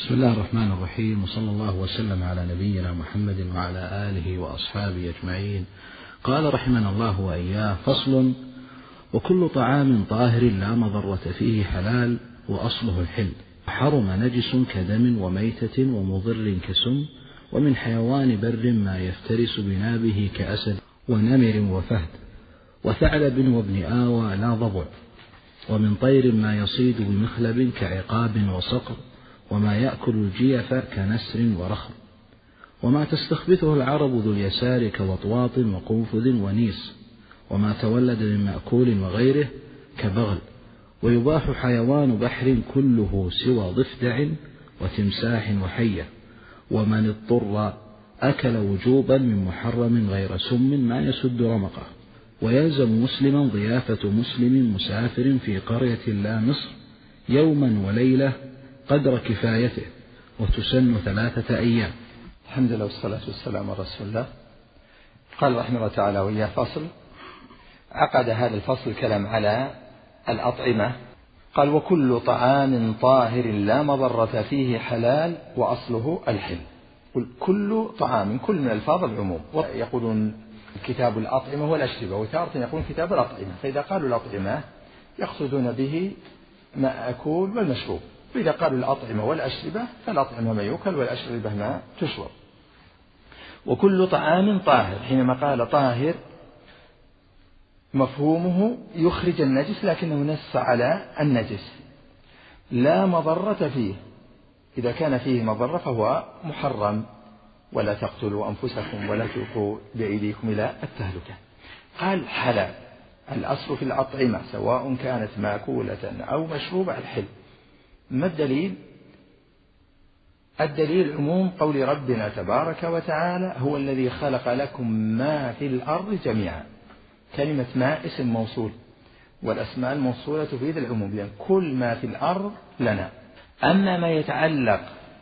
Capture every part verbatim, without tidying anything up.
بسم الله الرحمن الرحيم، وصلى الله وسلم على نبينا محمد وعلى آله وأصحابه أجمعين. قال رحمنا الله وإياه: فصل: وكل طعام طاهر لا مضرة فيه حلال وأصله الحل، حرم نجس كدم وميتة ومضر كسم، ومن حيوان بر ما يفترس بنابه كأسد ونمر وفهد وثعلب وابن آوى لا ضبع، ومن طير ما يصيد بمخلب كعقاب وصقر، وما يأكل الجيف كنسر ورخر، وما تستخبثه العرب ذو اليسار كوطواط وقنفذ ونيس، وما تولد من مأكول وغيره كبغل. ويباح حيوان بحر كله سوى ضفدع وتمساح وحية، ومن اضطر أكل وجوبا من محرم غير سم ما يسد رمقه. ويلزم مسلما ضيافة مسلم مسافر في قرية لا مصر يوما وليلة قدر كفايته، وتسن ثلاثة أيام. الحمد لله والصلاة والسلام على رسول الله. قال رحمه الله تعالى وإياه: فصل. عقد هذا الفصل الكلام على الأطعمة. قال: وكل طعام طاهر لا مضرة فيه حلال وأصله الحل. كل طعام، كل من الفاظ العموم. يقولون كتاب الأطعمة والأشربة، وتارة يقولون كتاب الأطعمة. فإذا قالوا الأطعمة يقصدون به مأكول والمشروب، وإذا قالوا الأطعمة والأشربة فالأطعمة ما يؤكل والأشربة ما تشرب. وكل طعام طاهر، حينما قال طاهر مفهومه يخرج النجس، لكنه نص على النجس لا مضرة فيه. إذا كان فيه مضرة فهو محرم: ولا تقتلوا أنفسكم ولا تلقوا بأيديكم إلى التهلكة. قال حلال. الأصل في الأطعمة سواء كانت مأكولة أو مشروبة الحل. ما الدليل؟ الدليل عموم قول ربنا تبارك وتعالى: هو الذي خلق لكم ما في الأرض جميعا. كلمة ما اسم موصول، والأسماء الموصولة تفيد العموم، يعني كل ما في الأرض لنا. أما ما يتعلق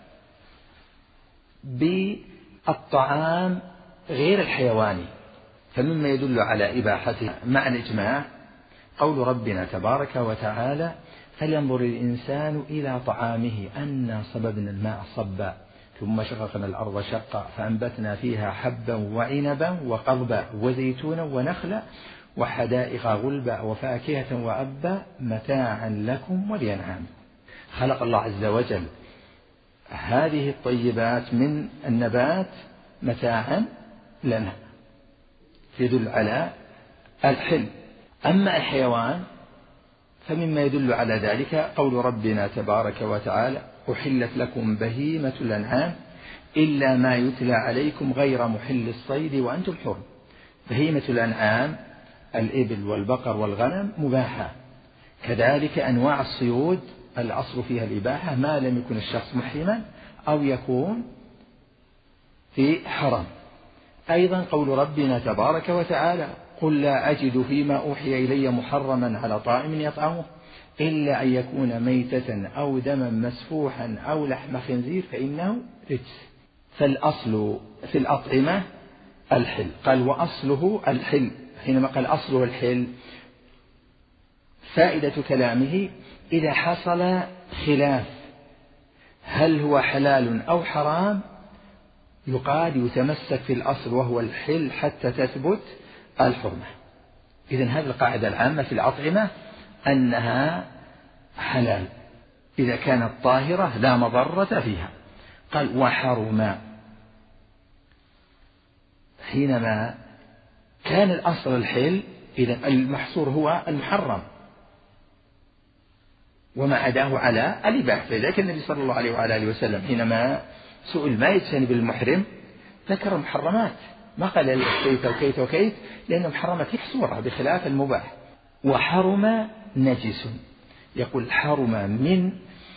بالطعام غير الحيواني فمما يدل على إباحته مع الإجماع قول ربنا تبارك وتعالى: فلينظر الإنسان إلى طعامه أنا صببنا الماء صبا ثم شققنا الأرض شقا فأنبتنا فيها حبا وعنبا وقضبا وزيتونا ونخلا وحدائق غلبا وفاكهة وأبا متاعا لكم ولأنعام. خلق الله عز وجل هذه الطيبات من النبات متاعا لنا، يدل على الحل. أما الحيوان فمما يدل على ذلك قول ربنا تبارك وتعالى: أحلت لكم بهيمة الأنعام إلا ما يتلى عليكم غير محل الصيد وأنتم حرم. بهيمة الأنعام الإبل والبقر والغنم مباحة، كذلك أنواع الصيود الأصل فيها الإباحة ما لم يكن الشخص محرما أو يكون في حرم. أيضا قول ربنا تبارك وتعالى: قل لا أجد فيما أوحي إلي محرما على طاعم يطعمه إلا أن يكون ميتة أو دما مسفوحا أو لحم خنزير فإنه رجس. فالأصل في الأطعمة الحل. قال: وأصله الحل. حينما قال أصله الحل فائدة كلامه إذا حصل خلاف هل هو حلال أو حرام يقال يتمسك في الأصل وهو الحل حتى تثبت الحرمة. إذن هذه القاعدة العامة في الأطعمة أنها حلال إذا كانت طاهرة لا مضرة فيها. قال: وحرم، حينما كان الأصل الحل إذن المحصور هو المحرم وما عداه على الإباحة. فذلك النبي صلى الله عليه وعلى آله وسلم حينما سئل ما يجتنب المحرم ذكر المحرمات، ما قال كيت وكيت وكيت، لأن محرمات محصورة بخلاف المباح. وحرم نجس، يقول حرم من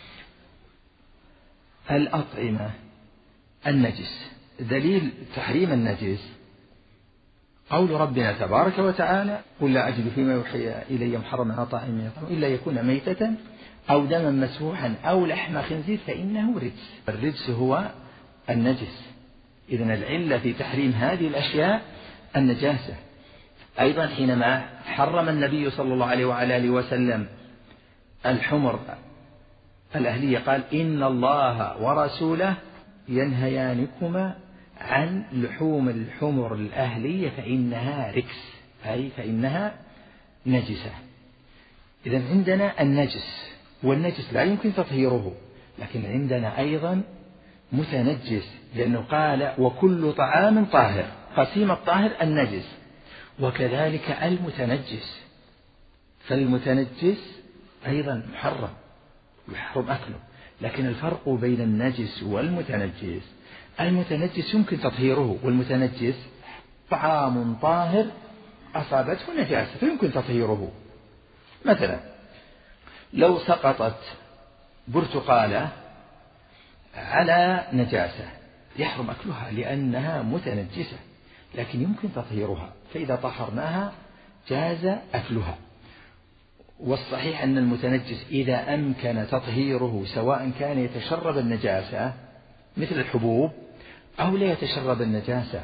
الأطعمة النجس. دليل تحريم النجس قول ربنا تبارك وتعالى: قل لا أجد فيما يوحي إلي محرما على طاعم يطعمه إلا يكون ميتة أو دما مسفوحا أو لحم خنزير فإنه رجس. الرجس هو النجس. إذن العلة في تحريم هذه الأشياء النجاسة. أيضا حينما حرم النبي صلى الله عليه وعلى آله وسلم الحمر الأهلية قال إن الله ورسوله ينهيانكما عن لحوم الحمر الأهلية فإنها ركس، أي فإنها نجسة. إذن عندنا النجس، والنجس لا يمكن تطهيره، لكن عندنا أيضا متنجس، لأنه قال وكل طعام طاهر، قسيم الطاهر النجس، وكذلك المتنجس، فالمتنجس أيضا محرم يحرم أكله. لكن الفرق بين النجس والمتنجس، المتنجس يمكن تطهيره، والمتنجس طعام طاهر أصابته نجاسة فيمكن تطهيره. مثلا لو سقطت برتقالة على نجاسة يحرم أكلها لأنها متنجسة، لكن يمكن تطهيرها، فإذا طهرناها جاز أكلها. والصحيح أن المتنجس إذا أمكن تطهيره سواء كان يتشرب النجاسة مثل الحبوب أو لا يتشرب النجاسة،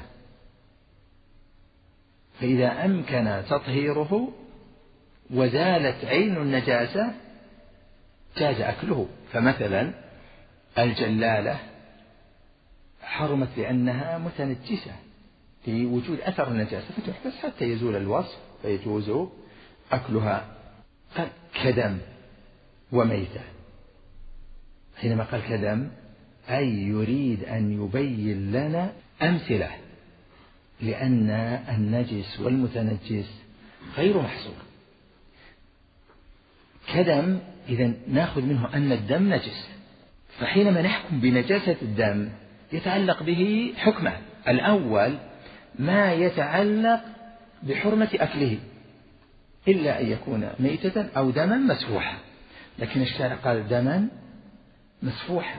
فإذا أمكن تطهيره وزالت عين النجاسة جاز أكله. فمثلا الجلالة حرمت لأنها متنجسة في وجود أثر النجاسة فتحبس حتى يزول الوصف فيجوز أكلها. كدم وميتة، حينما قال كدم أي يريد أن يبين لنا أمثلة، لأن النجس والمتنجس غير محصور. كدم إذن نأخذ منه أن الدم نجس، فحينما نحكم بنجاسة الدم يتعلق به حكمه. الأول ما يتعلق بحرمة أكله إلا أن يكون ميتة أو دما مسفوحا، لكن الشارع قال دما مسفوحا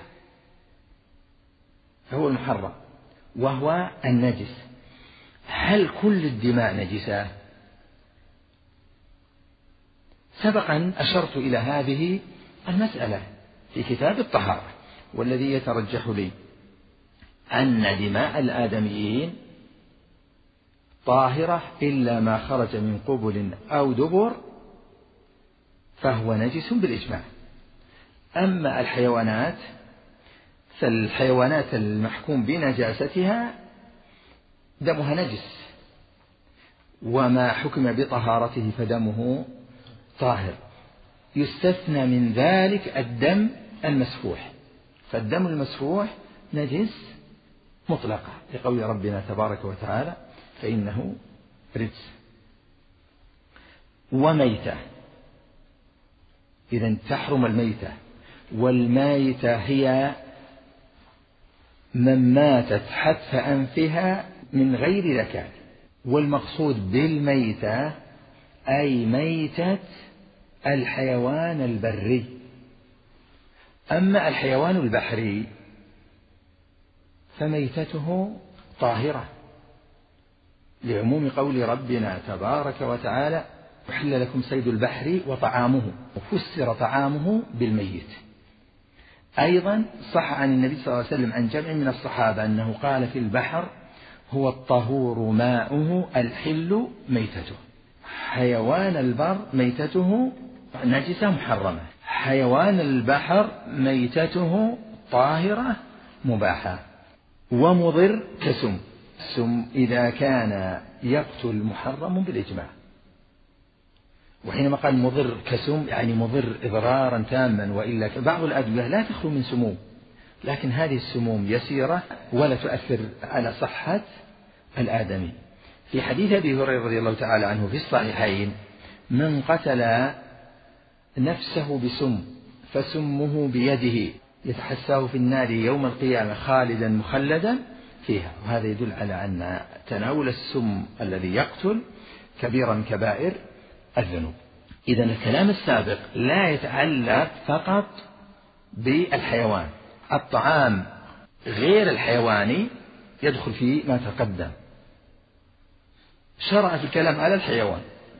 فهو المحرم وهو النجس. هل كل الدماء نجسة؟ سبقا أشرت إلى هذه المسألة في كتاب الطهارة، والذي يترجح لي أن دماء الآدميين طاهرة إلا ما خرج من قبل أو دبر فهو نجس بالإجماع. أما الحيوانات فالحيوانات المحكوم بنجاستها دمها نجس، وما حكم بطهارته فدمه طاهر. يستثنى من ذلك الدم المسفوح، فالدم المسفوح نجس مطلقة لقول ربنا تبارك وتعالى فإنه رجس. وميتة، إذن تحرم الميتة، والميتة هي من ماتت حتف أنفها من غير ذكاء، والمقصود بالميتة أي ميتة الحيوان البري. أما الحيوان البحري فميتته طاهرة لعموم قول ربنا تبارك وتعالى أحل لكم صيد البحر وطعامه، وفسر طعامه بالميت. أيضا صح عن النبي صلى الله عليه وسلم عن جمع من الصحابة أنه قال في البحر هو الطهور ماؤه الحل ميتته. حيوان البر ميتته نجسة محرمة، حيوان البحر ميتته طاهرة مباحة. ومضر كسم، السم إذا كان يقتل محرم بالإجماع. وحينما قال مضر كسم يعني مضر إضرارا تاما، وإلا بعض الأدوية لا تخلو من سموم، لكن هذه السموم يسيرة ولا تؤثر على صحة الآدمي. في حديث أبي هريرة رضي الله تعالى عنه في الصحيحين من قتل نفسه بسم فسمه بيده يتحساه في النار يوم القيامة خالدا مخلدا فيها، وهذا يدل على أن تناول السم الذي يقتل كبيرا من كبائر الذنوب. إذن الكلام السابق لا يتعلق فقط بالحيوان، الطعام غير الحيواني يدخل في ما تقدم. شرع في الكلام على الحيوان،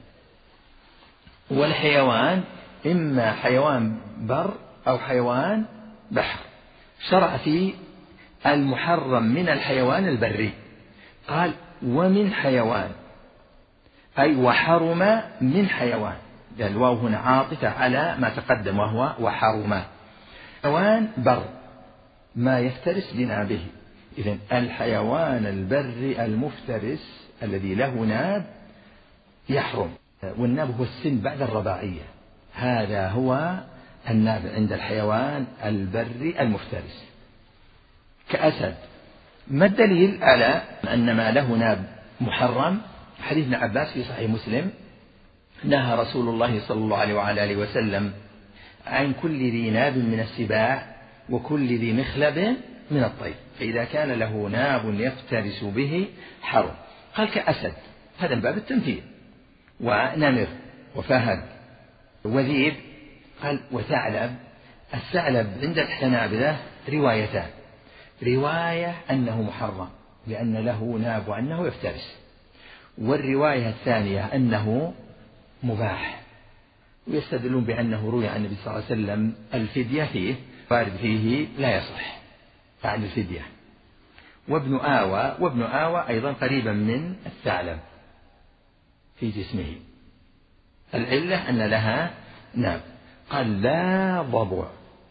والحيوان إما حيوان بر أو حيوان بحر. شرع في المحرم من الحيوان البري، قال ومن حيوان أي وحرم من حيوان، الواو هنا عاطفة على ما تقدم وهو وحرم. حيوان بر ما يفترس بنابه. إذن الحيوان البري المفترس الذي له ناب يحرم، والناب هو السن بعد الرباعية، هذا هو الناب عند الحيوان البري المفترس كأسد. ما الدليل على أن ما له ناب محرم؟ حديث ابن عباس في صحيح مسلم: نهى رسول الله صلى الله عليه وعلى آله وسلم عن كل ذي ناب من السباع وكل ذي مخلب من الطير، فإذا كان له ناب يفترس به حرم. قال كأسد، هذا من باب التمثيل، ونمر وفهد وذيب. قال وثعلب. الثعلب عند الحنابلة روايتان: رواية أنه محرم لأن له ناب وأنه يفترس، والرواية الثانية أنه مباح، ويستدلون بأنه روي عن النبي صلى الله عليه وسلم الفدية فيه، وارد فيه لا يصح عن الفدية. وابن آوى، وابن آوى أيضا قريبا من الثعلب في جسمه، العلة أن لها ناب. قال لا ضبع،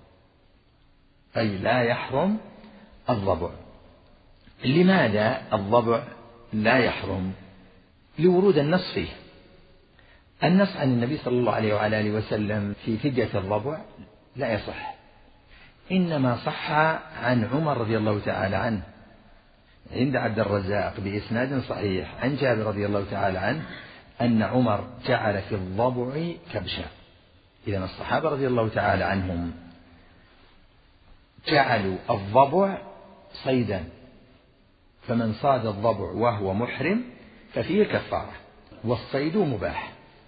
أي لا يحرم الضبع. لماذا الضبع لا يحرم؟ لورود النص فيه. النص عن النبي صلى الله عليه وعلى آله وسلم في فدية الضبع لا يصح، إنما صح عن عمر رضي الله تعالى عنه عند عبد الرزاق بإسناد صحيح عن جابر رضي الله تعالى عنه أن عمر جعل في الضبع كبشا. إذن الصحابة رضي الله تعالى عنهم جعلوا الضبع صيدا، فمن صاد الضبع وهو محرم ففيه كفارة، والصيد مباح،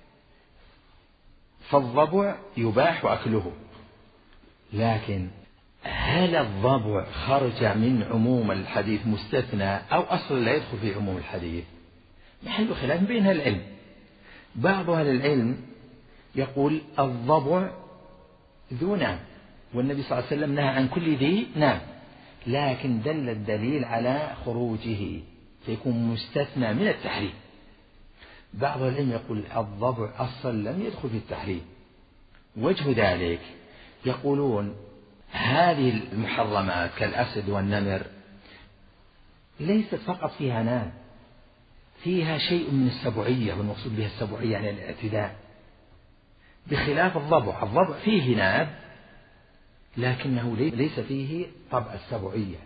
فالضبع يباح أكله. لكن هل الضبع خرج من عموم الحديث مستثنى أو أصلا لا يدخل في عموم الحديث؟ محل خلاف بين أهل العلم. بعض أهل العلم يقول الضبع ذو ناب، والنبي صلى الله عليه وسلم نهى عن كل ذي ناب، لكن دل الدليل على خروجه فيكون مستثنى من التحريم. بعض العلم يقول الضبع أصلا لم يدخل في التحريم. وجه ذلك يقولون هذه المحرمات كالأسد والنمر ليست فقط فيها ناب، فيها شيء من السبعية، والمقصود بها السبعية يعني الاعتداء، بخلاف الضبع. الضبع فيه ناب لكنه ليس فيه طبع السبعية،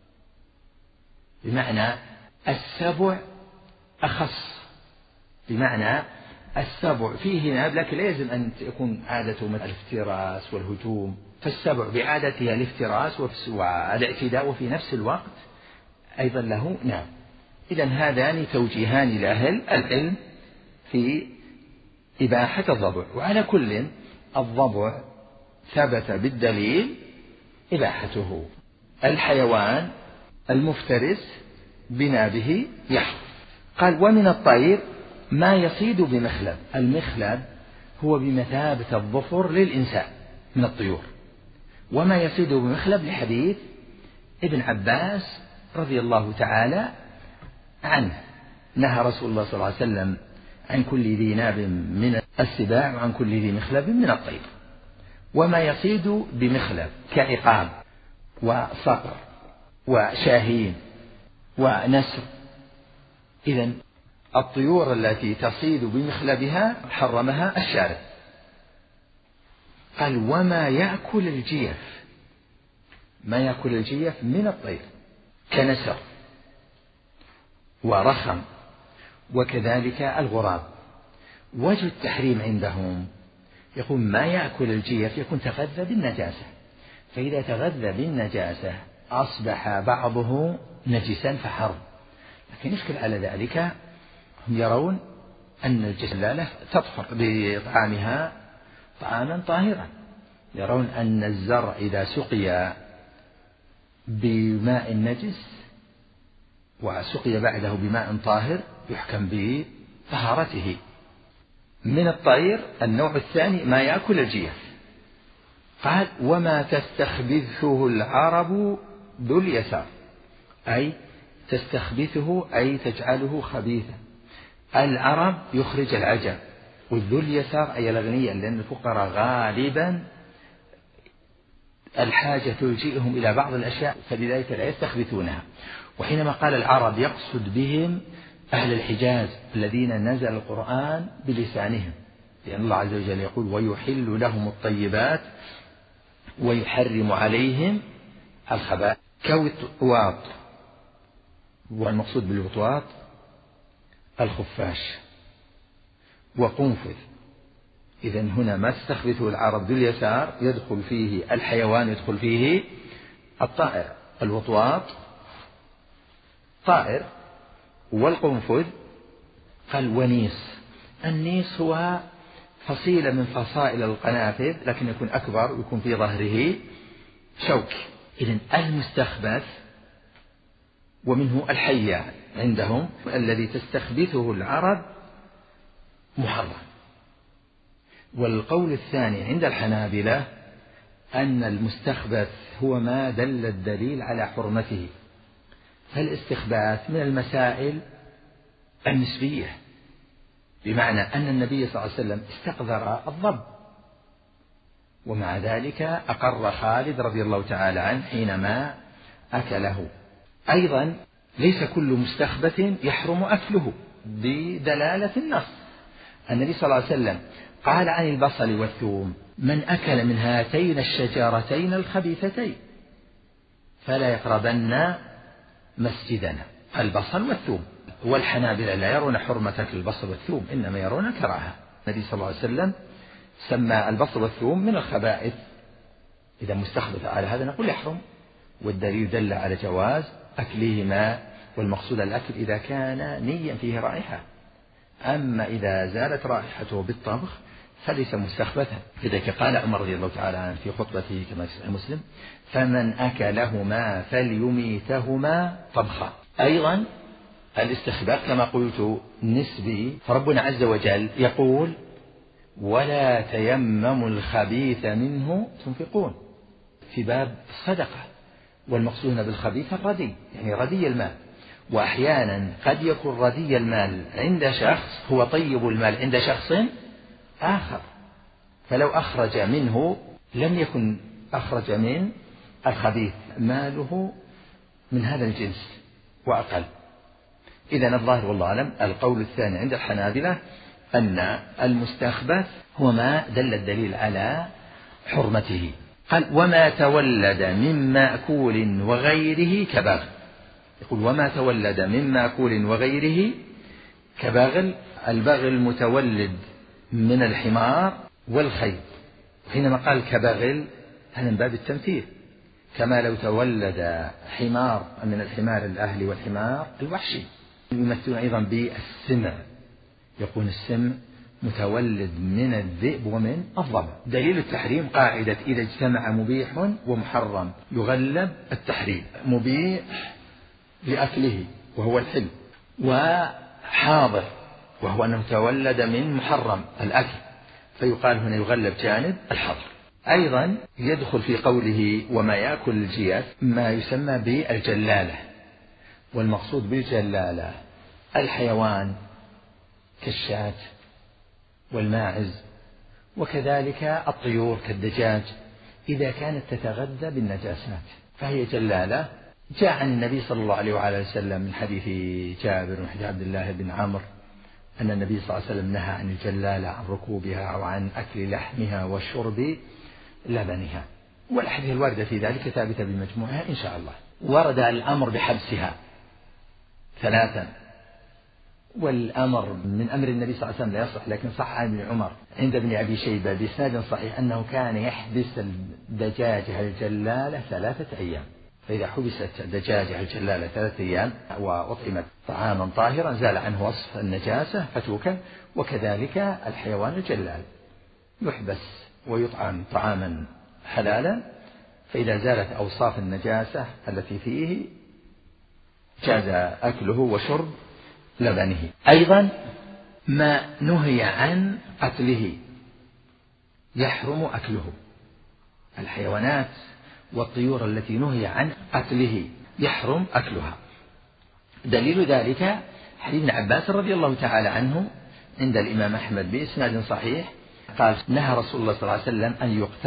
بمعنى السبع أخص، بمعنى السبع فيه ناب لكن لا يلزم أن تكون عادته مثل الافتراس والهجوم، فالسبع بعادتها الافتراس والاعتداء وفي نفس الوقت أيضا له ناب. إذن هذان توجيهان لأهل العلم في إباحة الضبع. وعلى كل الضبع ثبت بالدليل إباحته. الحيوان المفترس بنابه يحرم. قال ومن الطير ما يصيد بمخلب. المخلب هو بمثابة الظفر للإنسان من الطيور، وما يصيد بمخلب لحديث ابن عباس رضي الله تعالى عنه: نهى رسول الله صلى الله عليه وسلم عن كل ذي ناب من السباع وعن كل ذي مخلب من الطير. وما يصيد بمخلب كعقاب وصقر وشاهين ونسر. إذن الطيور التي تصيد بمخلبها حرمها الشارع. قال وما يأكل الجيف. ما يأكل الجيف من الطير كنسر ورخم وكذلك الغراب. وجه التحريم عندهم يقول ما يأكل الجيف يكون تغذى بالنجاسة، فإذا تغذى بالنجاسة أصبح بعضه نجسا فحرم. لكن يشكل على ذلك هم يرون أن الجسلالة تطهر بطعامها طعاما طاهرا، يرون أن الزرع إذا سقي بماء نجس وسقي بعده بماء طاهر يحكم بطهارته. من الطير النوع الثاني ما يأكل الجيف. قال وما تستخبثه العرب ذو اليسار، أي تستخبثه أي تجعله خبيثا. العرب يخرج العجب، والذو اليسار أي الأغنياء، لأن الفقراء غالبا الحاجة تلجئهم إلى بعض الأشياء فلذلك لا يستخبثونها. وحينما قال العرب يقصد بهم أهل الحجاز الذين نزل القرآن بلسانهم، لأن الله عز وجل يقول ويحل لهم الطيبات ويحرم عليهم الخبائث كوطواط، والمقصود بالوطواط الخفاش وقنفذ. إذن هنا ما تستخبثه العرب باليسار يدخل فيه الحيوان، يدخل فيه الطائر. الوطواط طائر، والقنفذ قال ونيس. النيس هو فصيلة من فصائل القنافذ لكن يكون أكبر ويكون في ظهره شوك. إذن المستخبث ومنه الحية عندهم الذي تستخبثه العرب محرم. والقول الثاني عند الحنابلة أن المستخبث هو ما دل الدليل على حرمته. فالاستخباث من المسائل النسبية، بمعنى أن النبي صلى الله عليه وسلم استقذر الضب، ومع ذلك أقر خالد رضي الله تعالى عنه حينما أكله. أيضا ليس كل مستخبث يحرم أكله بدلالة النص. النبي صلى الله عليه وسلم قال عن البصل والثوم من أكل من هاتين الشجرتين الخبيثتين فلا يقربن مسجدنا، البصل والثوم. والحنابلة لا يرون حرمة أكل البصل والثوم، إنما يرون كراهة. النبي صلى الله عليه وسلم سمى البصل والثوم من الخبائث. إذا مستخبث على هذا نقول يحرم، والدليل دل على جواز أكلهما، والمقصود الأكل إذا كان نيا فيه رائحة. أما إذا زالت رائحته بالطبخ فليس مستخبثا. لذلك قال عمر رضي الله تعالى عنه في خطبته كما في صحيح مسلم فمن أكلهما فليميتهما طبخا. أيضا الاستخباث كما قلت نسبي، فربنا عز وجل يقول ولا تيمموا الخبيث منه تنفقون في باب الصدقة، والمقصود بالخبيث الردي، يعني ردي المال. وأحيانا قد يكون ردي المال عند شخص هو طيب المال عند شخص آخر، فلو أخرج منه لم يكن أخرج من الخبيث، ماله من هذا الجنس وأقل. إذن الظاهر والله أعلم القول الثاني عند الحنابلة أن المستخبث هو ما دل الدليل على حرمته. قال وما تولد من مأكول وغيره كبغل. يقول وما تولد من مأكول وغيره كبغل. البغل متولد من الحمار والخيل، حينما قال كبغل هذا من باب التمثيل، كما لو تولد حمار من الحمار الأهلي والحمار الوحشي. يمثلون أيضا بالسمع، يقول السمع متولد من الذئب ومن الضبع. دليل التحريم قاعدة إذا اجتمع مبيح ومحرم يغلب التحريم. مبيح لأكله وهو الحل، وحاضر وهو أنه تولد من محرم الأكل، فيقال هنا يغلب جانب الحظر. أيضا يدخل في قوله وما يأكل الجياف ما يسمى بالجلالة، والمقصود بالجلالة الحيوان كالشاة والماعز، وكذلك الطيور كالدجاج إذا كانت تتغذى بالنجاسات فهي جلالة. جاء عن النبي صلى الله عليه وعلى وسلم من حديث جابر وحديث عبد الله بن عمرو أن النبي صلى الله عليه وسلم نهى عن الجلالة عن ركوبها أو عن أكل لحمها وشرب لبنها، والأحاديث الواردة في ذلك ثابتة بمجموعها إن شاء الله. ورد الأمر بحبسها ثلاثا، والأمر من أمر النبي صلى الله عليه وسلم لا يصح، لكن صح عن ابن عمر عند ابن أبي شيبة بإسناد صحيح أنه كان يحبس الدجاجة الجلالة ثلاثة أيام، فإذا حبست الدجاجة الجلالة ثلاثة أيام وأطعمت طعاما طاهرا زال عنه وصف النجاسة فتوكل. وكذلك الحيوان الجلال يحبس ويطعم طعاما حلالا، فإذا زالت أوصاف النجاسة التي فيه جاز أكله وشرب لبنه. أيضا ما نهي عن قتله يحرم أكله، الحيوانات والطيور التي نهي عن قتله يحرم أكلها. دليل ذلك حديث ابن عباس رضي الله تعالى عنه عند الإمام أحمد بإسناد صحيح قال نهى رسول الله صلى الله عليه وسلم أن يقتل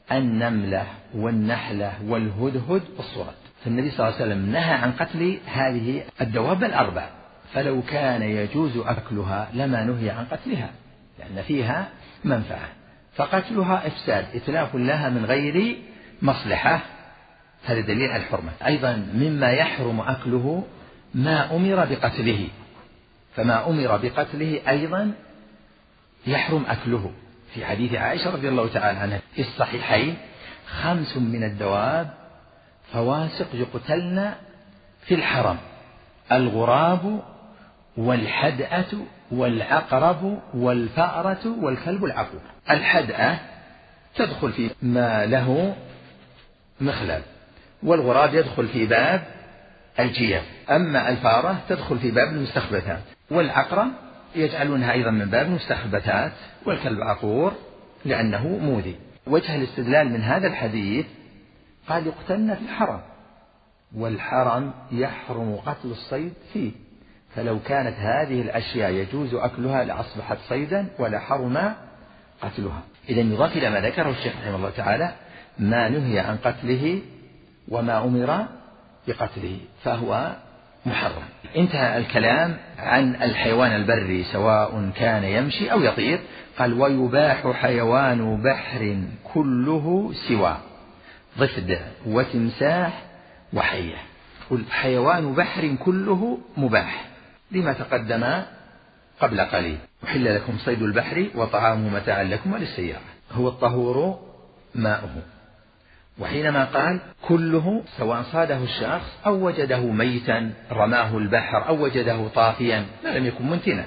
النملة والنحلة والهدهد والصرد. فالنبي صلى الله عليه وسلم نهى عن قتل هذه الدواب الأربع، فلو كان يجوز أكلها لما نهي عن قتلها، لأن فيها منفعة، فقتلها إفساد إتلاف لها من غير مصلحة. هذا دليل على الحرمة. أيضا مما يحرم أكله ما أمر بقتله، فما أمر بقتله أيضا يحرم أكله. في حديث عائشة رضي الله تعالى عنها في الصحيحين: خمس من الدواب فواسق يقتلن في الحرم: الغراب والحدأة والعقرب والفأرة والكلب العقور. الحدأة تدخل في ما له مخلب، والغراب يدخل في باب الجيف، أما الفأرة تدخل في باب المستخبثات، والعقرب يجعلونها أيضا من باب المستخبثات، والكلب العقور لأنه مؤذي. وجه الاستدلال من هذا الحديث قال يقتلن في الحرم، والحرم يحرم قتل الصيد فيه، فلو كانت هذه الأشياء يجوز أكلها لأصبحت صيدا ولحرم قتلها. إذن يضاف إلى ما ذكره الشيخ رحمه الله تعالى ما نهي عن قتله وما أمر بقتله فهو محرم. انتهى الكلام عن الحيوان البري سواء كان يمشي أو يطير. قال: ويباح حيوان بحر كله سوى ضفدع وتمساح وحية. قل حيوان بحر كله مباح لما تقدم قبل قليل: أحل لكم صيد البحر وطعامه متاعا لكم وللسيارة، هو الطهور ماؤه. وحينما قال كله سواء صاده الشخص أو وجده ميتا رماه البحر أو وجده طافيا ما لم يكن منتنا.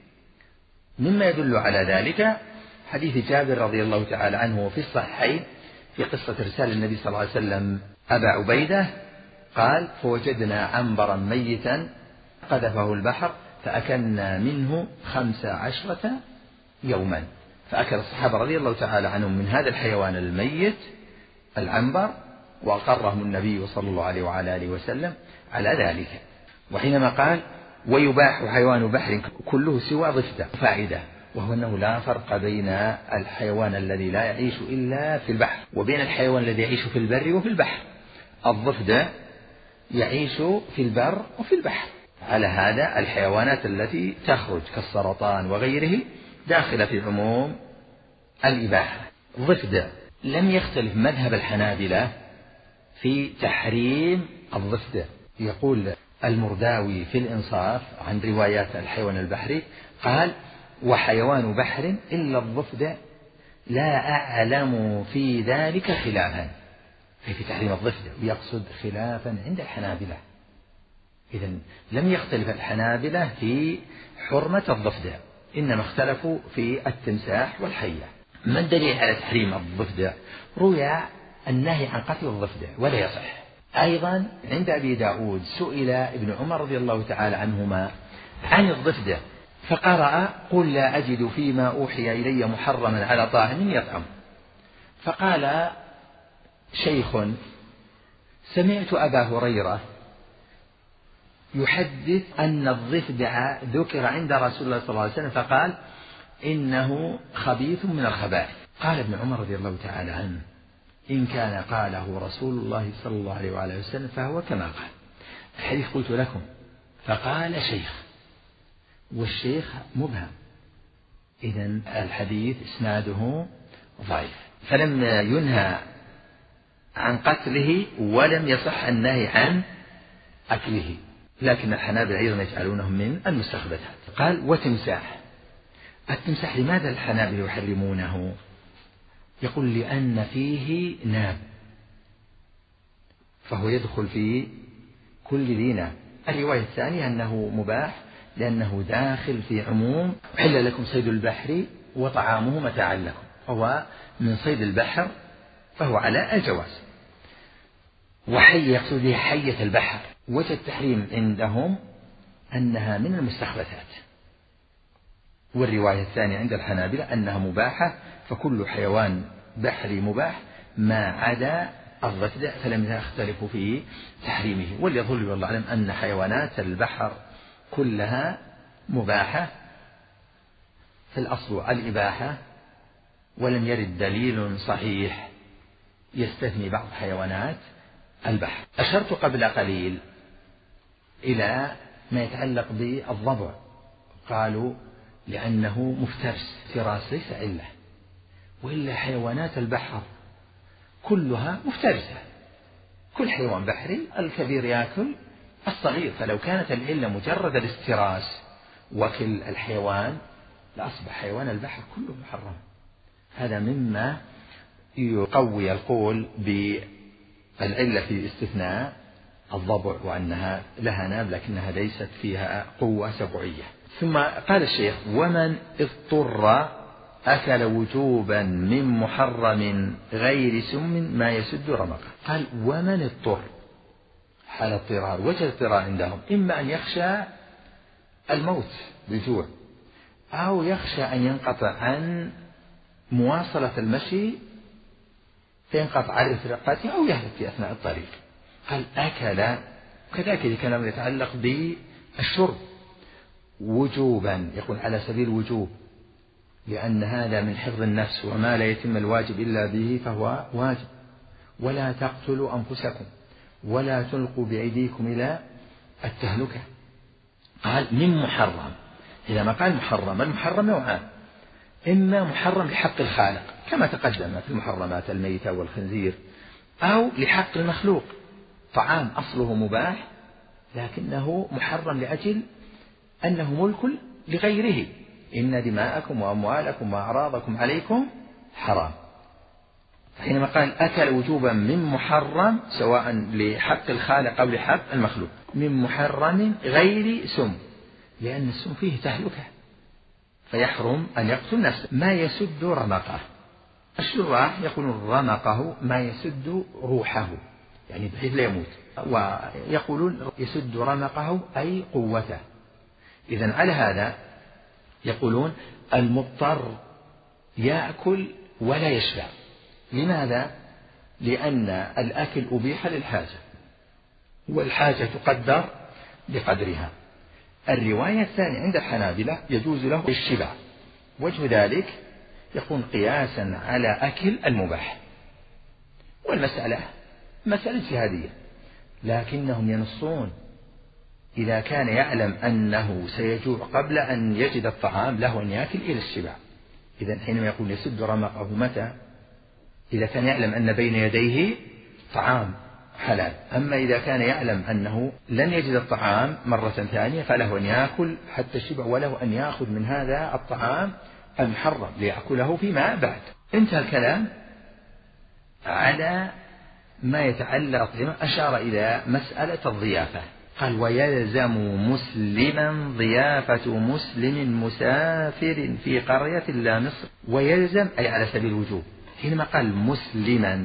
مما يدل على ذلك حديث جابر رضي الله تعالى عنه في الصحيحين في قصة إرسال النبي صلى الله عليه وسلم أبا عبيدة، قال: فوجدنا عنبرا ميتا قذفه البحر فأكلنا منه خمس عشرة يوما. فأكل الصحابة رضي الله تعالى عنهم من هذا الحيوان الميت العنبر، وأقرهم النبي صلى الله عليه وعلى آله وسلم على ذلك. وحينما قال: ويباح حيوان بحر كله سوى ضفدع، فائدة، وهو أنه لا فرق بين الحيوان الذي لا يعيش إلا في البحر وبين الحيوان الذي يعيش في البر وفي البحر. الضفدع يعيش في البر وفي البحر. على هذا الحيوانات التي تخرج كالسرطان وغيره داخلة في عموم الإباحة. الضفدع لم يختلف مذهب الحنابلة في تحريم الضفدع. يقول المرداوي في الإنصاف عن روايات الحيوان البحري قال: وحيوان بحر إلا الضفدع لا أعلم في ذلك خلافا، في تحريم الضفدع، ويقصد خلافا عند الحنابلة. إذن لم يختلف الحنابلة في حرمة الضفدع، إنما اختلفوا في التمساح والحية. ما الدليل على تحريم الضفدع؟ روي النهي عن قتل الضفدع ولا يصح. أيضا عند أبي داود سئل ابن عمر رضي الله تعالى عنهما عن الضفدع فقرأ: قل لا أجد فيما أوحي إلي محرما على طاعم يطعم. فقال شيخ: سمعت أبا هريرة يحدث أن الضفدع ذكر عند رسول الله صلى الله عليه وسلم فقال: إنه خبيث من الخبائث. قال ابن عمر رضي الله تعالى عنه: إن كان قاله رسول الله صلى الله عليه وآله وسلم فهو كما قال. الحديث قلت لكم. فقال شيخ، والشيخ مبهم، إذن الحديث إسناده ضعيف، فلم ينهى عن قتله ولم يصح النهي عن أكله، لكن الحنابلة أيضا يجعلونه من المستخبثات. قال: وتمساح. التمساح لماذا الحنابلة يحرمونه؟ يقول: لأن فيه ناب، فهو يدخل في كل ذي ناب. الرواية الثانية أنه مباح لأنه داخل في عموم حل لكم صيد البحر وطعامه متاعا لكم، هو من صيد البحر فهو على الجواز. وحية يقصد بها حية البحر. وجه التحريم عندهم أنها من المستخبثات، والرواية الثانية عند الحنابلة أنها مباحة، فكل حيوان بحري مباح ما عدا الضفدع، فلم يختلفوا في تحريمه. واليظل والله أعلم أن حيوانات البحر كلها مباحة في الأصل الإباحة، ولم يرد دليل صحيح يستثني بعض حيوانات البحر. أشرت قبل قليل إلى ما يتعلق بالضبع، قالوا لأنه مفترس، افتراس ليس علة، وإلا حيوانات البحر كلها مفترسة، كل حيوان بحري الكبير يأكل الصغير، فلو كانت العلة مجرد الافتراس وكل الحيوان لأصبح حيوان البحر كله محرم. هذا مما يقوي القول بالعلة في استثناء الضبع، وأنها لها ناب لكنها ليست فيها قوة سبعية. ثم قال الشيخ: ومن اضطر أكل وجوبا من محرم غير سم ما يسد رمقه. قال: ومن اضطر، حال اضطرار. وجه الاضطرار عندهم إما أن يخشى الموت بالجوع، أو يخشى أن ينقطع عن مواصلة المشي فينقطع عن رفقته أو يهلك في أثناء الطريق. قال: أكل، كذلك الكلام يتعلق بالشرب وجوبا، يقول على سبيل الوجوب، لأن هذا من حفظ النفس، وما لا يتم الواجب إلا به فهو واجب. ولا تقتلوا أنفسكم ولا تلقوا بأيديكم إلى التهلكة. قال: من محرم. إذا ما قال محرم، المحرم نوعان: إما محرم لحق الخالق كما تقدم في المحرمات الميتة والخنزير، أو لحق المخلوق، طعام أصله مباح لكنه محرم لأجل أنه ملك لغيره. إن دماءكم وأموالكم وأعراضكم عليكم حرام. حينما قال أكل وجوبا من محرم، سواء لحق الخالق أو لحق المخلوق، من محرم غير سم، لأن السم فيه تهلكة فيحرم أن يقتل نفسه. ما يسد رمقه، الشراح يقولون رمقه ما يسد روحه، يعني بحيث لا يموت، ويقولون يسد رمقه أي قوته. إذن على هذا يقولون المضطر يأكل ولا يشبع. لماذا؟ لأن الأكل أبيح للحاجة، والحاجة تقدر بقدرها. الرواية الثانية عند الحنابلة يجوز له الشبع، وجه ذلك يكون قياسا على أكل المباح، والمسألة مسألة اجتهادية، لكنهم ينصون إذا كان يعلم أنه سيجوع قبل أن يجد الطعام له أن يأكل إلى الشبع. إذن حينما يقول يسد رمقه متى؟ إذا كان يعلم أن بين يديه طعام حلال. أما إذا كان يعلم أنه لن يجد الطعام مرة ثانية فله أن يأكل حتى الشبع، وله أن يأخذ من هذا الطعام المحرم ليأكله فيما بعد. انتهى الكلام على ما يتعلق، أشار إلى مسألة الضيافة. قال: ويلزم مسلما ضيافة مسلم مسافر في قرية لا مصر. ويلزم أي على سبيل الوجوب. حينما قال مسلما،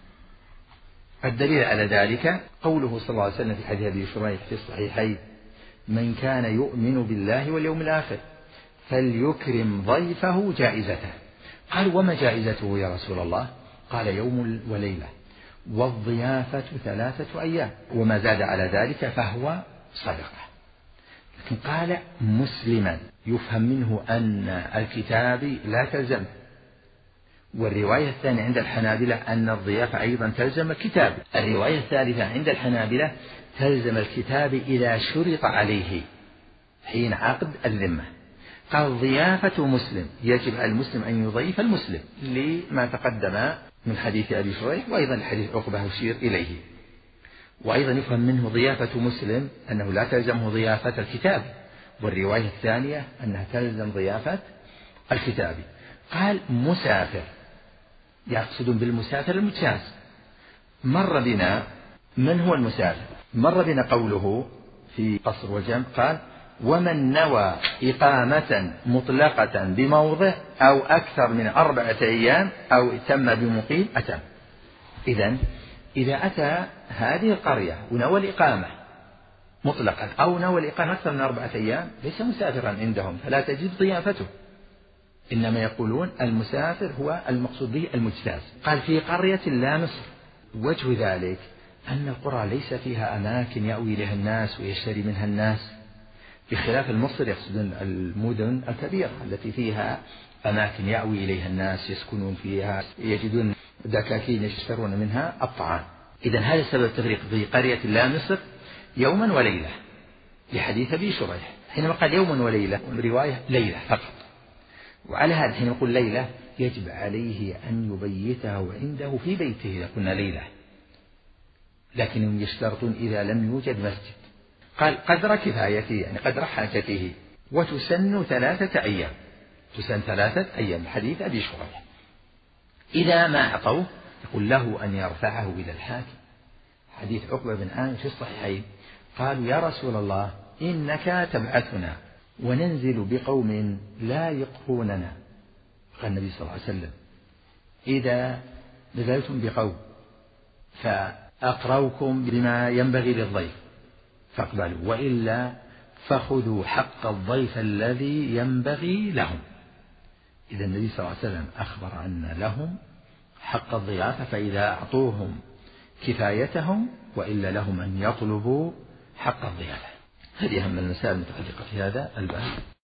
الدليل على ذلك قوله صلى الله عليه وسلم في حديث أبي شريح في الصحيحين: من كان يؤمن بالله واليوم الآخر فليكرم ضيفه جائزته. قال: وما جائزته يا رسول الله؟ قال: يوم وليلة، والضيافة ثلاثة أيام، وما زاد على ذلك فهو صدقة. لكن قال مسلما، يفهم منه أن الكتاب لا تلزم. والرواية الثانية عند الحنابلة أن الضيافة أيضا تلزم الكتاب. الرواية الثالثة عند الحنابلة تلزم الكتاب إذا شرط عليه حين عقد الذمة. قال: ضيافة مسلم، يجب على المسلم أن يضيف المسلم، لما تقدم من حديث أبي شريح، وأيضا حديث عقبة يشير إليه. وأيضا يفهم منه ضيافة مسلم أنه لا تلزمه ضيافة الكتاب، والرواية الثانية أنها تلزم ضيافة الكتاب. قال: مسافر، يقصدون بالمسافر المجاز. مر بنا من هو المسافر؟ مر بنا قوله في قصر والجمع قال: ومن نوى إقامة مطلقة بموضع أو أكثر من أربعة أيام أو تم بمقيم أتم. إذن إذا أتى هذه القرية ونوى الإقامة مطلقا أو نوى الإقامة أكثر من أربعة أيام ليس مسافرا عندهم، فلا تجب ضيافته، إنما يقولون المسافر هو المقصود به المجتاز. قال: في قرية لا مصر. وجه ذلك أن القرى ليس فيها أماكن يأوي إليها الناس ويشتري منها الناس، بخلاف المصر يقصدون المدن الكبيرة التي فيها أماكن يأوي إليها الناس يسكنون فيها، يجدون دكاكين يشترون منها الطعام. إذن هذا سبب تفريق في قرية لا مصر يوما وليلة لحديث أبي شريح، حينما قال يوما وليلة رواية ليلة فقط. وعلى هذا حين يقول ليلة يجب عليه أن يبيته عنده في بيته إذا قلنا ليلة، لكنهم يشترطون إذا لم يوجد مسجد. قال قدر كفايته يعني قدر حاجته، وتسن ثلاثة أيام، تسن ثلاثة أيام حديث أبي شريح. إذا ما أعطوه يقول له أن يرفعه إلى الحاكم. حديث عقبة بن عامر في الصحيحين قالوا يا رسول الله إنك تبعثنا وننزل بقوم لا يقروننا. قال النبي صلى الله عليه وسلم إذا نزلتم بقوم فأقروكم بما ينبغي للضيف فاقبلوا، وإلا فخذوا حق الضيف الذي ينبغي لهم. إذا النبي صلى الله عليه وسلم أخبر أن لهم حق الضيافة، فإذا أعطوهم كفايتهم وإلا لهم أن يطلبوا حق الضيافة. هذه أهم المسائل المتعلقة في هذا الباب.